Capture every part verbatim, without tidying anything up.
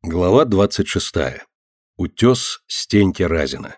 Глава двадцать шестая. Утес Стеньки Разина.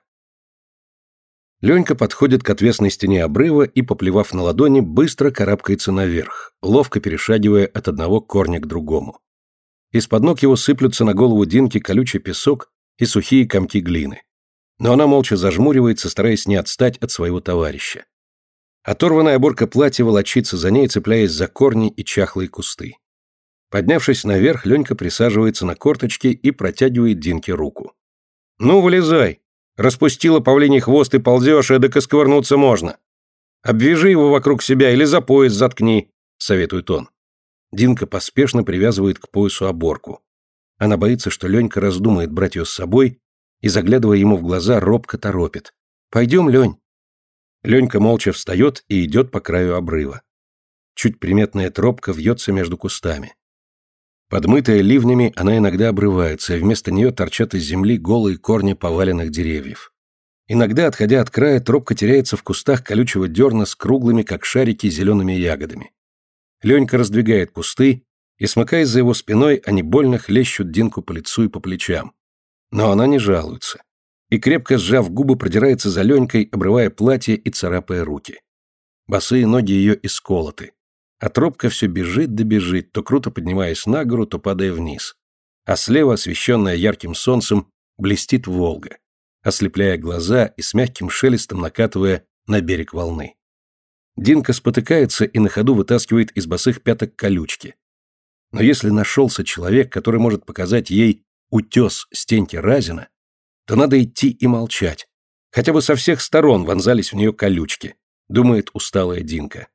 Ленька подходит к отвесной стене обрыва и, поплевав на ладони, быстро карабкается наверх, ловко перешагивая от одного корня к другому. Из-под ног его сыплются на голову Динки колючий песок и сухие комки глины. Но она молча зажмуривается, стараясь не отстать от своего товарища. Оторванная оборка платья волочится за ней, цепляясь за корни и чахлые кусты. Поднявшись наверх, Ленька присаживается на корточки и протягивает Динке руку. «Ну, вылезай! Распустила павлиний хвост и ползешь, эдак и сковырнуться можно. Обвяжи его вокруг себя или за пояс заткни», — советует он. Динка поспешно привязывает к поясу оборку. Она боится, что Ленька раздумает брать ее с собой и, заглядывая ему в глаза, робко торопит. «Пойдем, Лень». Ленька молча встает и идет по краю обрыва. Чуть приметная тропка вьется между кустами. Подмытая ливнями, она иногда обрывается, и вместо нее торчат из земли голые корни поваленных деревьев. Иногда, отходя от края, тропка теряется в кустах колючего дерна с круглыми, как шарики, зелеными ягодами. Ленька раздвигает кусты, и, смыкаясь за его спиной, они больно хлещут Динку по лицу и по плечам. Но она не жалуется. И, крепко сжав губы, продирается за Ленькой, обрывая платье и царапая руки. Босые ноги ее исколоты. А тропка все бежит да бежит, то круто поднимаясь на гору, то падая вниз. А слева, освещенная ярким солнцем, блестит Волга, ослепляя глаза и с мягким шелестом накатывая на берег волны. Динка спотыкается и на ходу вытаскивает из босых пяток колючки. Но если нашелся человек, который может показать ей утес Стеньки Разина, то надо идти и молчать. Хотя бы со всех сторон вонзались в нее колючки, думает усталая Динка.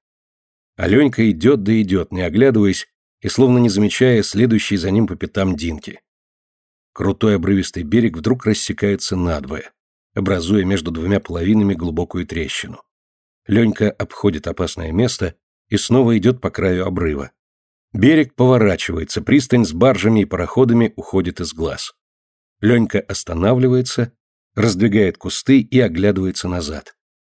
А Ленька идет да идет, не оглядываясь и словно не замечая следующей за ним по пятам Динки. Крутой обрывистый берег вдруг рассекается надвое, образуя между двумя половинами глубокую трещину. Ленька обходит опасное место и снова идет по краю обрыва. Берег поворачивается, пристань с баржами и пароходами уходит из глаз. Ленька останавливается, раздвигает кусты и оглядывается назад.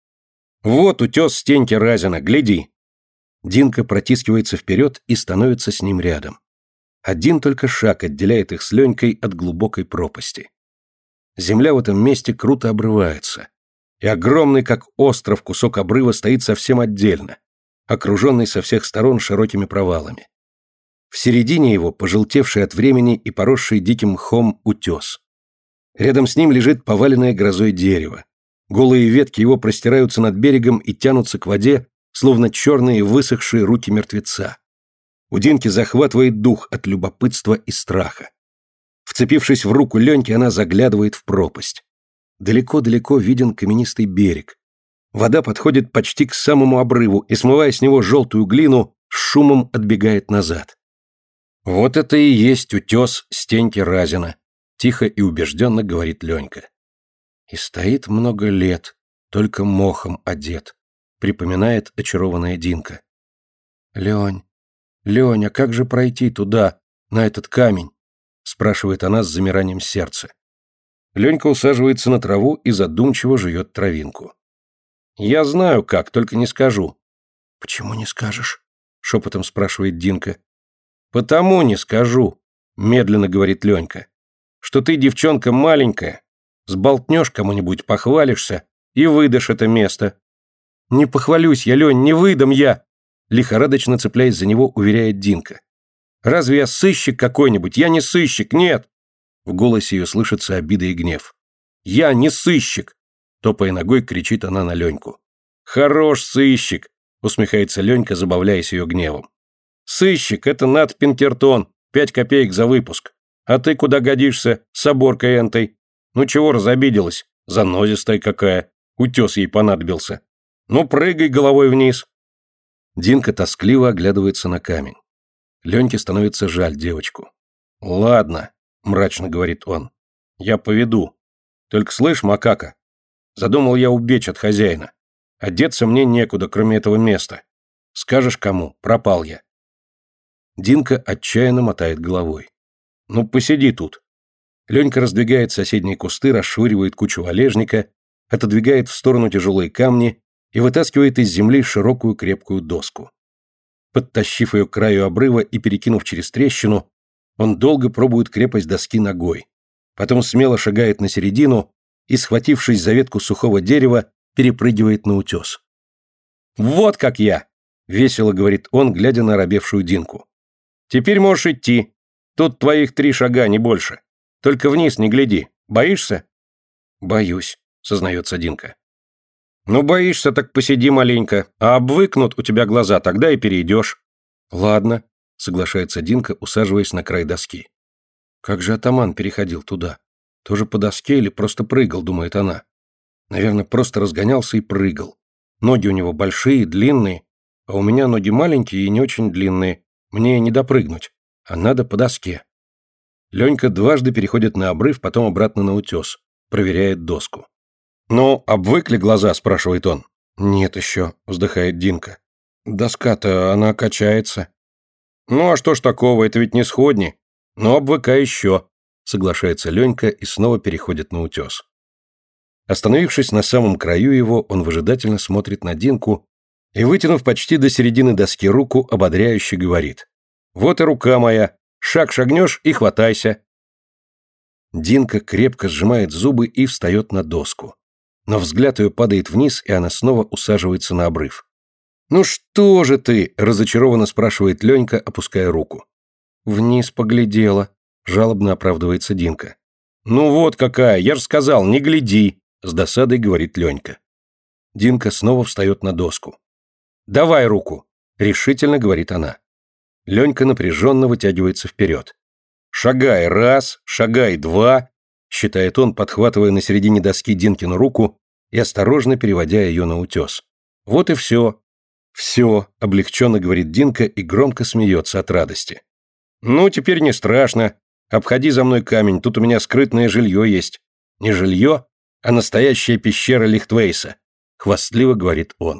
«Вот утес Стеньки Разина, гляди!» Динка протискивается вперед и становится с ним рядом. Один только шаг отделяет их с Ленькой от глубокой пропасти. Земля в этом месте круто обрывается, и огромный, как остров, кусок обрыва стоит совсем отдельно, окруженный со всех сторон широкими провалами. В середине его пожелтевший от времени и поросший диким мхом утес. Рядом с ним лежит поваленное грозой дерево. Голые ветки его простираются над берегом и тянутся к воде, словно черные высохшие руки мертвеца. У Динки захватывает дух от любопытства и страха. Вцепившись в руку Леньки, она заглядывает в пропасть. Далеко-далеко виден каменистый берег. Вода подходит почти к самому обрыву и, смывая с него желтую глину, с шумом отбегает назад. «Вот это и есть утес Стеньки Разина», — тихо и убежденно говорит Ленька. «И стоит много лет, только мохом одет», — припоминает очарованная Динка. «Лень, Лень, а как же пройти туда, на этот камень?» — спрашивает она с замиранием сердца. Ленька усаживается на траву и задумчиво жует травинку. «Я знаю как, только не скажу». «Почему не скажешь?» — шепотом спрашивает Динка. «Потому не скажу», — медленно говорит Ленька, «что ты девчонка маленькая, сболтнешь кому-нибудь, похвалишься и выдашь это место». «Не похвалюсь я, Лень, не выдам я!» Лихорадочно цепляясь за него, уверяет Динка. «Разве я сыщик какой-нибудь? Я не сыщик, нет!» В голосе ее слышится обида и гнев. «Я не сыщик!» Топая ногой, кричит она на Леньку. «Хорош сыщик!» Усмехается Ленька, забавляясь ее гневом. «Сыщик — это Нат Пинкертон, пять копеек за выпуск. А ты куда годишься, с оборкой энтой? Ну чего разобиделась? Занозистая какая. Утес ей понадобился. Ну, прыгай головой вниз». Динка тоскливо оглядывается на камень. Леньке становится жаль девочку. «Ладно», — мрачно говорит он, — «я поведу. Только слышь, макака, задумал я убечь от хозяина. Одеться мне некуда, кроме этого места. Скажешь кому, пропал я». Динка отчаянно мотает головой. «Ну, посиди тут». Ленька раздвигает соседние кусты, расшвыривает кучу валежника, отодвигает в сторону тяжелые камни и вытаскивает из земли широкую крепкую доску. Подтащив ее к краю обрыва и перекинув через трещину, Он долго пробует крепость доски ногой. Потом смело шагает на середину и, схватившись за ветку сухого дерева, перепрыгивает на утес. «Вот как я!» — весело говорит он, глядя на оробевшую Динку. «Теперь можешь идти. Тут твоих три шага, не больше. Только вниз не гляди. Боишься?» «Боюсь», — сознается Динка. «Ну, боишься, так посиди маленько, а обвыкнут у тебя глаза, тогда и перейдешь». «Ладно», — соглашается Динка, усаживаясь на край доски. «Как же атаман переходил туда? Тоже по доске или просто прыгал?» — думает она. «Наверное, просто разгонялся и прыгал. Ноги у него большие, длинные, а у меня ноги маленькие и не очень длинные. Мне не допрыгнуть, а надо по доске». Ленька дважды переходит на обрыв, потом обратно на утес, проверяет доску. «Ну, обвыкли глаза?» — спрашивает он. «Нет еще», — вздыхает Динка. «Доска-то, она качается». «Ну, а что ж такого, это ведь не сходни. Ну, обвыкай еще», — соглашается Ленька и снова переходит на утес. Остановившись на самом краю его, он выжидательно смотрит на Динку и, вытянув почти до середины доски руку, ободряюще говорит: «Вот и рука моя, шаг шагнешь и хватайся». Динка крепко сжимает зубы и встает на доску. Но взгляд ее падает вниз, и она снова усаживается на обрыв. «Ну что же ты?» — разочарованно спрашивает Ленька, опуская руку. «Вниз поглядела», — жалобно оправдывается Динка. «Ну вот какая, я же сказал, не гляди», — с досадой говорит Ленька. Динка снова встает на доску. «Давай руку», — решительно говорит она. Ленька напряженно вытягивается вперед. «Шагай раз, шагай два», — считает он, подхватывая на середине доски Динкину руку и осторожно переводя ее на утес. «Вот и все». «Все», — облегченно говорит Динка и громко смеется от радости. «Ну, теперь не страшно. Обходи за мной камень, тут у меня скрытное жилье есть. Не жилье, а настоящая пещера Лихтвейса», — хвастливо говорит он.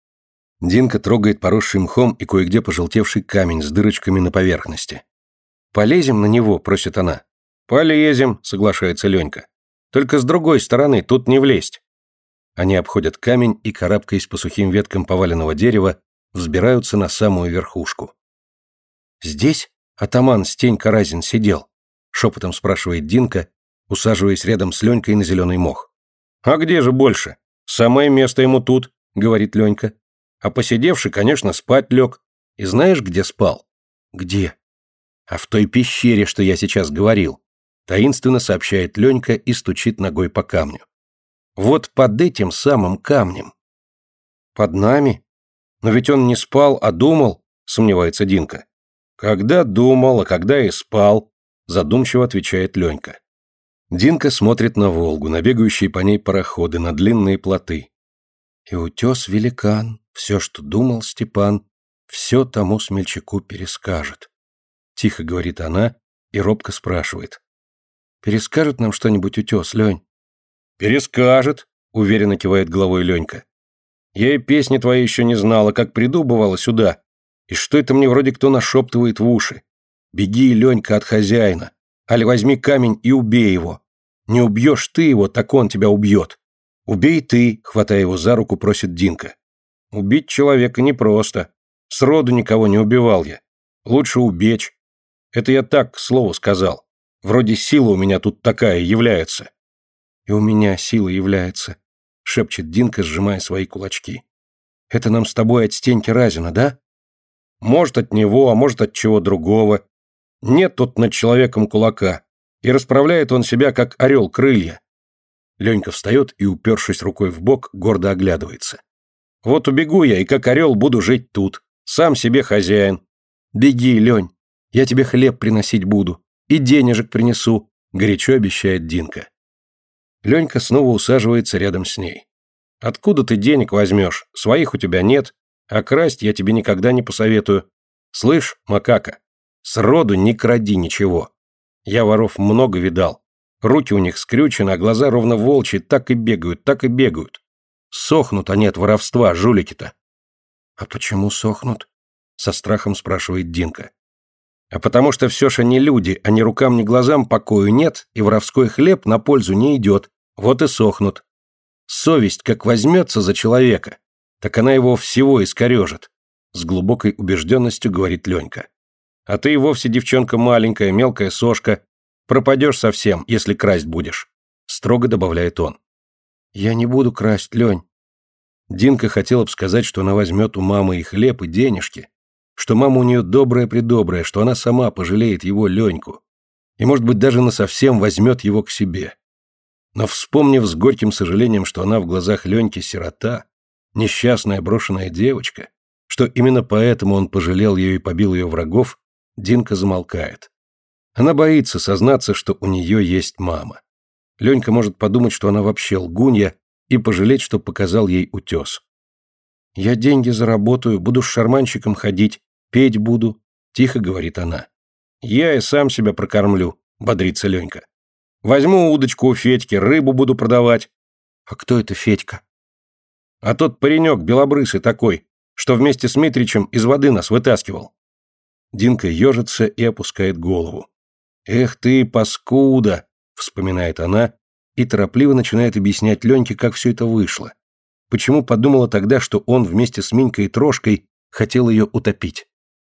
Динка трогает поросший мхом и кое-где пожелтевший камень с дырочками на поверхности. «Полезем на него?» — просит она. «Полезем», — соглашается Ленька. «Только с другой стороны, тут не влезть». Они обходят камень и, карабкаясь по сухим веткам поваленного дерева, взбираются на самую верхушку. «Здесь атаман Стенька Разин сидел?» — шепотом спрашивает Динка, усаживаясь рядом с Ленькой на зеленый мох. «А где же больше? Самое место ему тут», — говорит Ленька. «А посидевший, конечно, спать лег. И знаешь, где спал?» «Где?» «А в той пещере, что я сейчас говорил», — таинственно сообщает Ленька и стучит ногой по камню. «Вот под этим самым камнем». «Под нами? Но ведь он не спал, а думал», — сомневается Динка. «Когда думал, а когда и спал», — задумчиво отвечает Ленька. Динка смотрит на Волгу, на бегающие по ней пароходы, на длинные плоты. «И утес великан, все, что думал Степан, все тому смельчаку перескажет», — тихо говорит она и робко спрашивает. «Перескажет нам что-нибудь утес, Лень?» «Перескажет», — уверенно кивает головой Ленька. «Я и песни твои еще не знала, как приду, бывало, сюда. И что это мне вроде кто нашептывает в уши? Беги, Ленька, от хозяина. Али возьми камень и убей его. Не убьешь ты его, так он тебя убьет. Убей ты», — хватая его за руку, просит Динка. «Убить человека непросто. Сроду никого не убивал я. Лучше убечь. Это я так, к слову, сказал. Вроде сила у меня тут такая является». «И у меня сила является», — шепчет Динка, сжимая свои кулачки. «Это нам с тобой от Стеньки Разина, да?» «Может, от него, а может, от чего другого. Нет тут над человеком кулака, и расправляет он себя, как орел, крылья». Ленька встает и, упершись рукой в бок, гордо оглядывается. «Вот убегу я, и как орел буду жить тут. Сам себе хозяин». «Беги, Лень, я тебе хлеб приносить буду, и денежек принесу», — горячо обещает Динка. Ленька снова усаживается рядом с ней. «Откуда ты денег возьмешь? Своих у тебя нет, а красть я тебе никогда не посоветую. Слышь, макака, сроду не кради ничего. Я воров много видал. Руки у них скрючены, а глаза ровно волчьи, так и бегают, так и бегают. Сохнут они от воровства, жулики-то». «А почему сохнут?» — со страхом спрашивает Динка. «А потому что все ж они люди, а ни рукам, ни глазам покою нет, и воровской хлеб на пользу не идет. Вот и сохнут. Совесть, как возьмется за человека, так она его всего искорежит», — с глубокой убежденностью говорит Ленька. А ты и вовсе девчонка маленькая, мелкая сошка. Пропадешь совсем, если красть будешь», — строго добавляет он. «Я не буду красть, Лень». Динка хотела бы сказать, что она возьмет у мамы и хлеб, и денежки, что мама у нее добрая-предобрая, что она сама пожалеет его, Леньку, и, может быть, даже насовсем возьмет его к себе. Но, вспомнив с горьким сожалением, что она в глазах Леньки сирота, несчастная брошенная девочка, что именно поэтому он пожалел ее и побил ее врагов, Динка замолкает. Она боится сознаться, что у нее есть мама. Ленька может подумать, что она вообще лгунья, и пожалеть, что показал ей утес. «Я деньги заработаю, буду с шарманщиком ходить, петь буду», — тихо говорит она. «Я и сам себя прокормлю», — бодрится Ленька. «Возьму удочку у Федьки, рыбу буду продавать». «А кто это Федька?» «А тот паренек белобрысый такой, что вместе с Митричем из воды нас вытаскивал». Динка ежится и опускает голову. «Эх ты, паскуда!» — вспоминает она и торопливо начинает объяснять Леньке, как все это вышло. Почему подумала тогда, что он вместе с Минькой и Трошкой хотел ее утопить.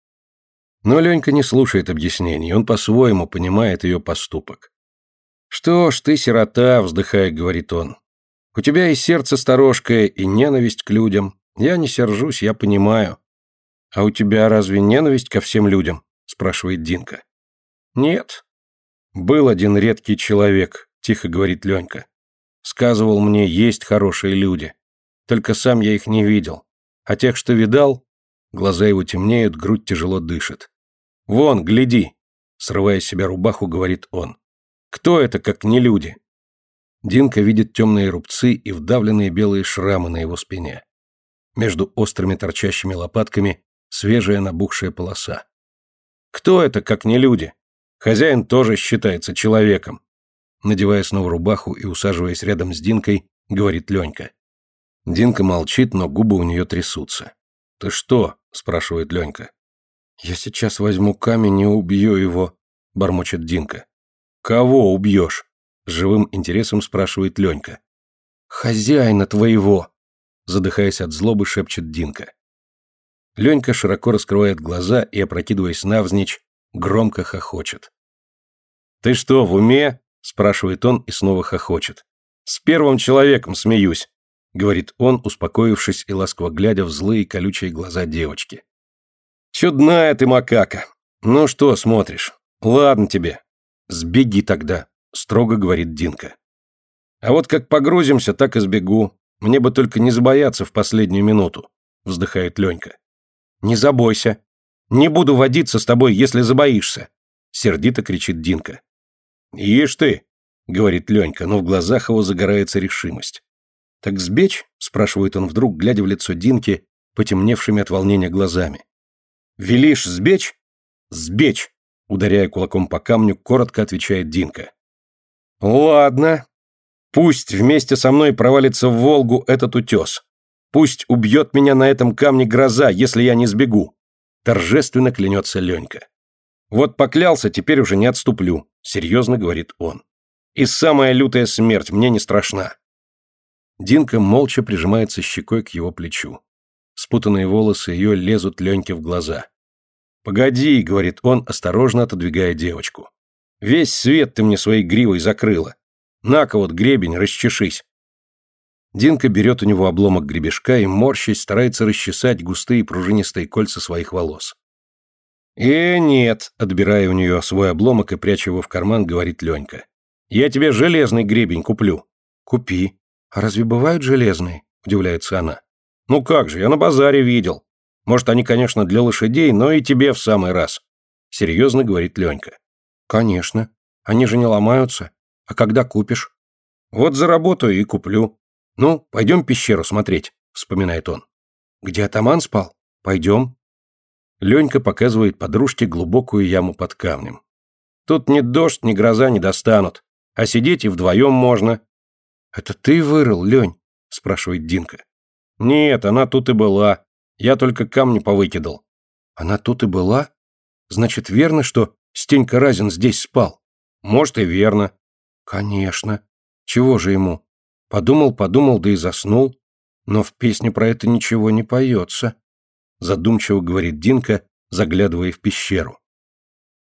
Но Ленька не слушает объяснений, он по-своему понимает ее поступок. «Что ж, ты сирота», — вздыхая, говорит он. «У тебя и сердце сторожкое, и ненависть к людям. Я не сержусь, я понимаю». «А у тебя разве ненависть ко всем людям?» — спрашивает Динка. «Нет. Был один редкий человек», — тихо говорит Ленька. «Сказывал мне, есть хорошие люди. Только сам я их не видел. А тех, что видал...» Глаза его темнеют, грудь тяжело дышит. «Вон, гляди!» — срывая с себя рубаху, говорит он. «Кто это, как не люди?» Динка видит темные рубцы и вдавленные белые шрамы на его спине. Между острыми торчащими лопатками свежая набухшая полоса. «Кто это, как не люди? Хозяин тоже считается человеком», надевая снова рубаху и усаживаясь рядом с Динкой, говорит Ленька. Динка молчит, но губы у нее трясутся. «Ты что?» – спрашивает Ленька. «Я сейчас возьму камень и убью его», – бормочет Динка. «Кого убьешь?» – с живым интересом спрашивает Ленька. «Хозяина твоего», – задыхаясь от злобы, шепчет Динка. Ленька широко раскрывает глаза и, опрокидываясь навзничь, громко хохочет. «Ты что, в уме?» – спрашивает он и снова хохочет. «С первым человеком смеюсь», – говорит он, успокоившись и ласково глядя в злые колючие глаза девочки. «Чудная ты макака. Ну что смотришь? Ладно тебе. Сбеги тогда», – строго говорит Динка. «А вот как погрузимся, так и сбегу. Мне бы только не забояться в последнюю минуту», – вздыхает Ленька. «Не забойся. Не буду водиться с тобой, если забоишься», — сердито кричит Динка. «Ишь ты», — говорит Ленька, но в глазах его загорается решимость. «Так сбечь?» — спрашивает он вдруг, глядя в лицо Динки, потемневшими от волнения глазами. «Велишь сбечь?» «Сбечь», — ударяя кулаком по камню, коротко отвечает Динка. «Ладно. Пусть вместе со мной провалится в Волгу этот утес. Пусть убьет меня на этом камне гроза, если я не сбегу», — торжественно клянется Ленька. «Вот поклялся, теперь уже не отступлю», — серьезно говорит он. «И самая лютая смерть мне не страшна». Динка молча прижимается щекой к его плечу. Спутанные волосы ее лезут Леньке в глаза. «Погоди», — говорит он, осторожно отодвигая девочку. «Весь свет ты мне своей гривой закрыла. На-ка вот гребень, расчешись». Динка берет у него обломок гребешка и, морщась, старается расчесать густые пружинистые кольца своих волос. «Э, нет», — отбирая у нее свой обломок и пряча его в карман, говорит Ленька. «Я тебе железный гребень куплю». «Купи. А разве бывают железные?» — удивляется она. «Ну как же, я на базаре видел. Может, они, конечно, для лошадей, но и тебе в самый раз», — серьезно говорит Ленька. «Конечно. Они же не ломаются. А когда купишь?» «Вот заработаю и куплю». «Ну, пойдем пещеру смотреть», — вспоминает он. «Где атаман спал? Пойдем». Ленька показывает подружке глубокую яму под камнем. «Тут ни дождь, ни гроза не достанут, а сидеть и вдвоем можно». «Это ты вырыл, Лень?» — спрашивает Динка. «Нет, она тут и была. Я только камни повыкидал». «Она тут и была? Значит, верно, что Стенька Разин здесь спал?» «Может, и верно». «Конечно. Чего же ему? Подумал, подумал, да и заснул. Но в песне про это ничего не поется», — задумчиво говорит Динка, заглядывая в пещеру.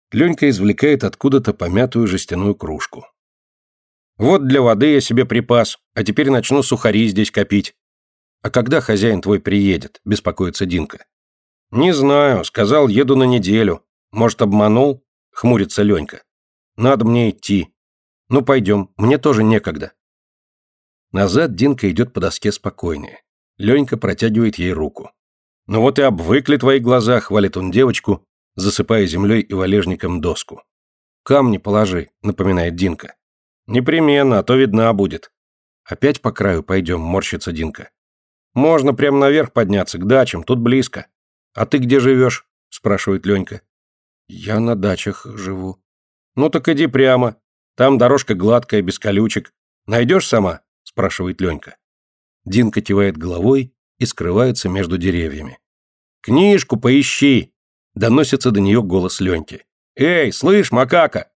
Ленька извлекает откуда-то помятую жестяную кружку. Вот для воды я себе припас, а теперь начну сухари здесь копить. А когда хозяин твой приедет, беспокоится Динка. Не знаю, сказал, еду на неделю. Может, обманул? Хмурится Ленька. Надо мне идти. Ну, пойдем, мне тоже некогда. Назад Динка идет по доске спокойнее. Ленька протягивает ей руку. Ну вот и обвыкли твои глаза, хвалит он девочку, засыпая землей и валежником доску. Камни положи, напоминает Динка. Непременно, а то видна будет. Опять по краю пойдем, морщится Динка. Можно прямо наверх подняться, к дачам, тут близко. А ты где живешь? Спрашивает Ленька. Я на дачах живу. Ну так иди прямо. Там дорожка гладкая, без колючек. Найдешь сама? Спрашивает Ленька. Динка кивает головой и скрывается между деревьями. Книжку поищи! Доносится до нее голос Леньки. Эй, слышь, макака!